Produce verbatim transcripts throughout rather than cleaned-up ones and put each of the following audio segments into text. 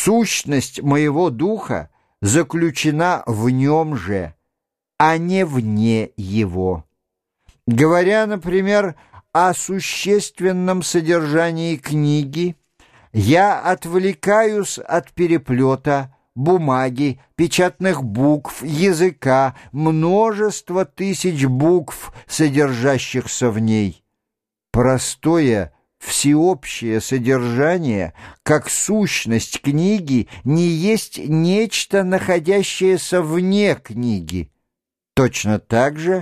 Сущность моего духа заключена в нем же, а не вне его. Говоря, например, о существенном содержании книги, я отвлекаюсь от переплета, бумаги, печатных букв, языка, множества тысяч букв, содержащихся в ней. Простое, всеобщее содержание, как сущность книги, не есть нечто, находящееся вне книги. Точно так же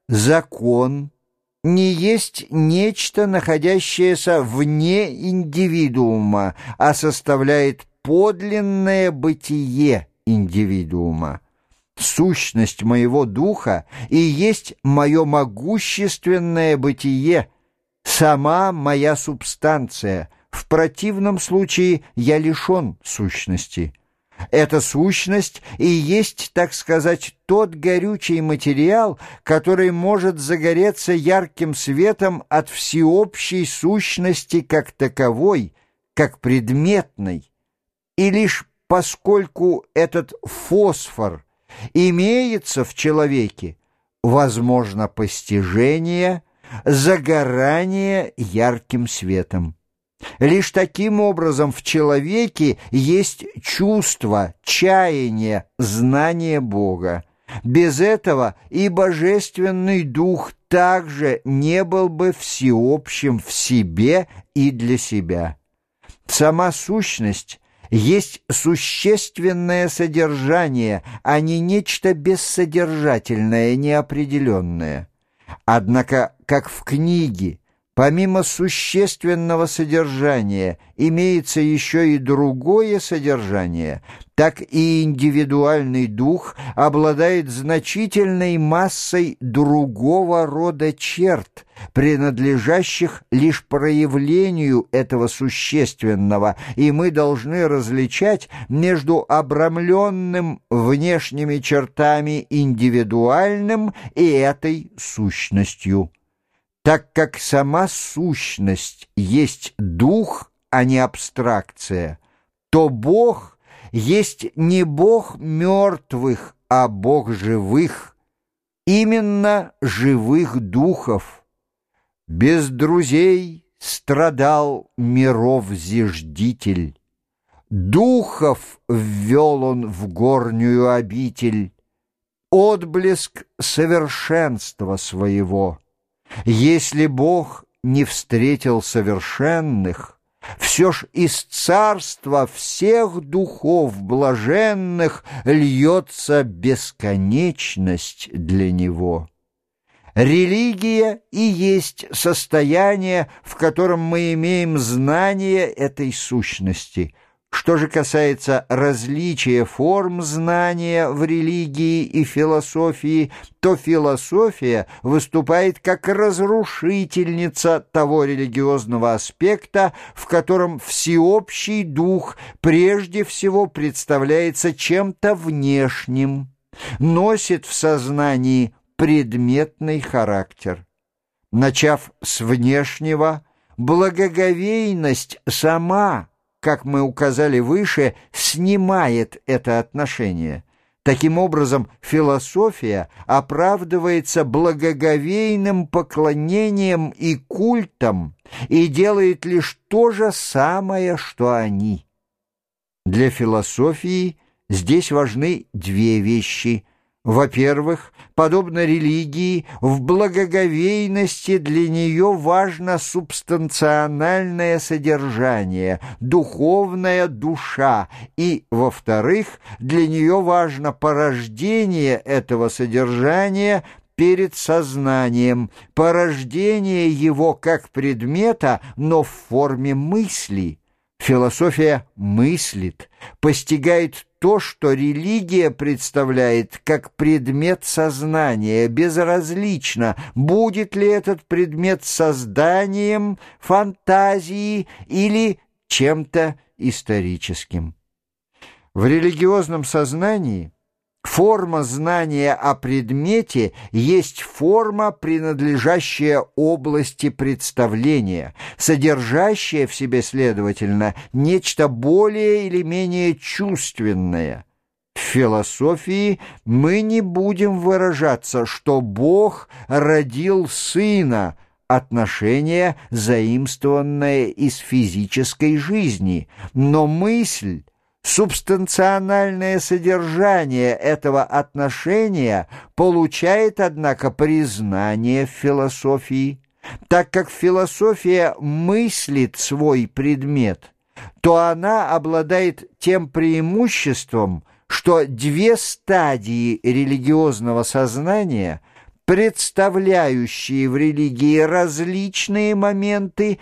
закон не есть нечто, находящееся вне индивидуума, а составляет подлинное бытие индивидуума. Сущность моего духа и есть мое могущественное бытие, сама моя субстанция. В противном случае я лишен сущности. Эта сущность и есть, так сказать, тот горючий материал, который может загореться ярким светом от всеобщей сущности как таковой, как предметной. И лишь поскольку этот фосфор имеется в человеке, возможно постижение, загорание ярким светом. Лишь таким образом в человеке есть чувство, чаяние, знание Бога. Без этого и божественный дух также не был бы всеобщим в себе и для себя. Сама сущность есть существенное содержание, а не нечто бессодержательное, неопределенное. Однако, как в книге, помимо существенного содержания имеется еще и другое содержание, так и индивидуальный дух обладает значительной массой другого рода черт, принадлежащих лишь проявлению этого существенного, и мы должны различать между обрамленным внешними чертами индивидуальным и этой сущностью. Так как сама сущность есть дух, а не абстракция, то Бог есть не Бог мертвых, а Бог живых, именно живых духов. Без друзей страдал миров зиждитель, духов ввел он в горнюю обитель, отблеск совершенства своего. Если Бог не встретил совершенных, все ж из царства всех духов блаженных льется бесконечность для Него. Религия и есть состояние, в котором мы имеем знание этой сущности. Что же касается различия форм знания в религии и философии, то философия выступает как разрушительница того религиозного аспекта, в котором всеобщий дух прежде всего представляется чем-то внешним, носит в сознании предметный характер. Начав с внешнего, благоговейность сама, как мы указали выше, снимает это отношение. Таким образом, философия оправдывается благоговейным поклонением и культом и делает лишь то же самое, что они. Для философии здесь важны две вещи. Во-первых, подобно религии, в благоговейности для нее важно субстанциональное содержание, духовная душа, и, во-вторых, для нее важно порождение этого содержания перед сознанием, порождение его как предмета, но в форме мысли. Философия мыслит, постигает то, что религия представляет как предмет сознания, безразлично, будет ли этот предмет созданием, фантазией или чем-то историческим. В религиозном сознании Форма знания о предмете есть форма, принадлежащая области представления, содержащая в себе, следовательно, нечто более или менее чувственное. В философии мы не будем выражаться, что Бог родил Сына, отношение, заимствованное из физической жизни, но мысль, субстанциональное содержание этого отношения получает, однако, признание в философии. Так как философия мыслит свой предмет, то она обладает тем преимуществом, что две стадии религиозного сознания, представляющие в религии различные моменты,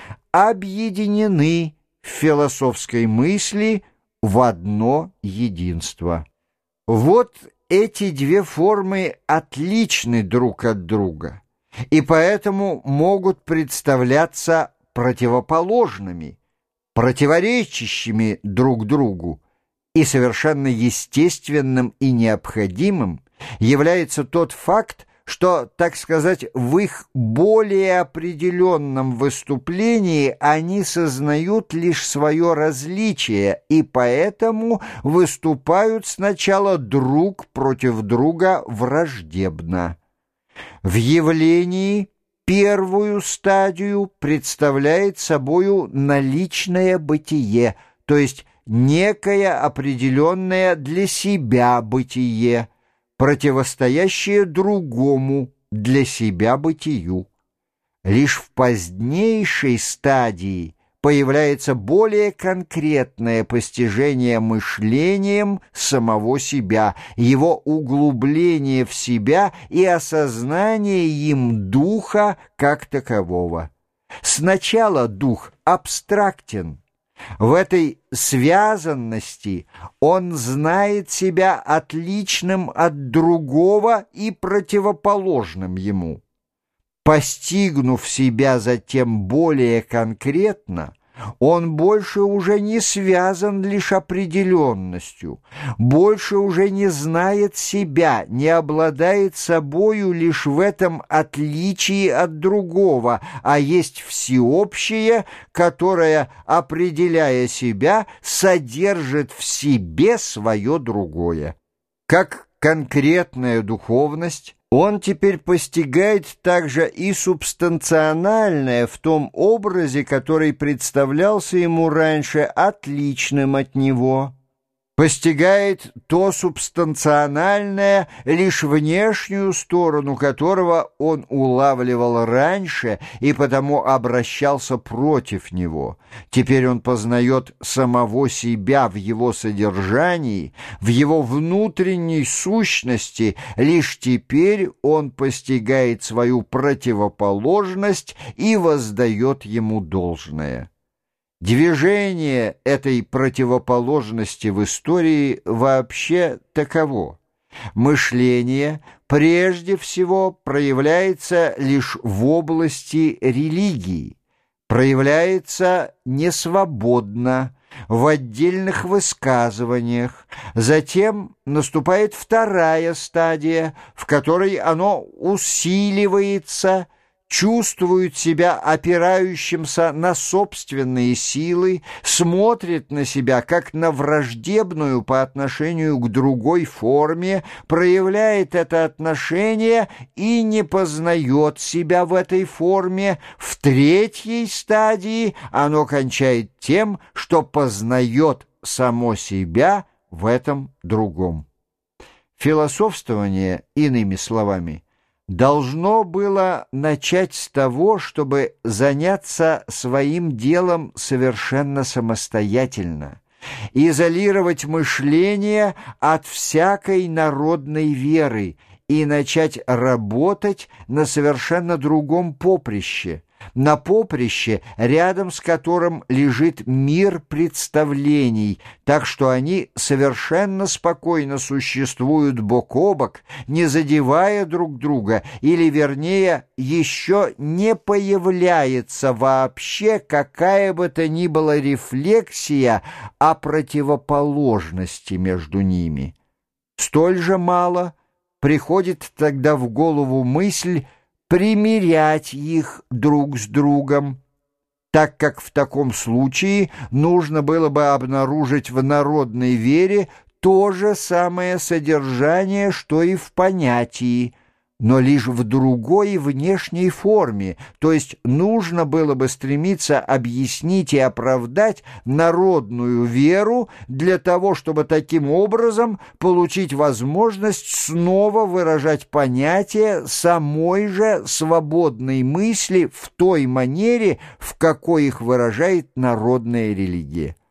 объединены в философской мысли в одно единство. Вот эти две формы отличны друг от друга, и поэтому могут представляться противоположными, противоречащими друг другу, и совершенно естественным и необходимым является тот факт, что, так сказать, в их более определенном выступлении они сознают лишь свое различие и поэтому выступают сначала друг против друга враждебно. В явлении первую стадию представляет собою наличное бытие, то есть некое определенное для себя бытие, противостоящее другому для себя бытию. Лишь в позднейшей стадии появляется более конкретное постижение мышлением самого себя, его углубление в себя и осознание им духа как такового. Сначала дух абстрактен. В этой связанности он знает себя отличным от другого и противоположным ему. Постигнув себя затем более конкретно, он больше уже не связан лишь определенностью, больше уже не знает себя, не обладает собою лишь в этом отличии от другого, а есть всеобщее, которое, определяя себя, содержит в себе свое другое. Как конкретная духовность, он теперь постигает также и субстанциональное в том образе, который представлялся ему раньше отличным от него. Постигает то субстанциональное, лишь внешнюю сторону которого он улавливал раньше и потому обращался против него. Теперь он познает самого себя в его содержании, в его внутренней сущности, лишь теперь он постигает свою противоположность и воздает ему должное. Движение этой противоположности в истории вообще таково. Мышление прежде всего проявляется лишь в области религии, проявляется несвободно, в отдельных высказываниях. Затем наступает вторая стадия, в которой оно усиливается, чувствует себя опирающимся на собственные силы, смотрит на себя как на враждебную по отношению к другой форме, проявляет это отношение и не познает себя в этой форме. В третьей стадии оно кончает тем, что познает само себя в этом другом. Философствование, иными словами, должно было начать с того, чтобы заняться своим делом совершенно самостоятельно, изолировать мышление от всякой народной веры и начать работать на совершенно другом поприще, на поприще, рядом с которым лежит мир представлений, так что они совершенно спокойно существуют бок о бок, не задевая друг друга, или, вернее, еще не появляется вообще какая бы то ни была рефлексия о противоположности между ними. Столь же мало приходит тогда в голову мысль примирять их друг с другом, так как в таком случае нужно было бы обнаружить в народной вере то же самое содержание, что и в понятии, но лишь в другой внешней форме, то есть нужно было бы стремиться объяснить и оправдать народную веру для того, чтобы таким образом получить возможность снова выражать понятия самой же свободной мысли в той манере, в какой их выражает народная религия.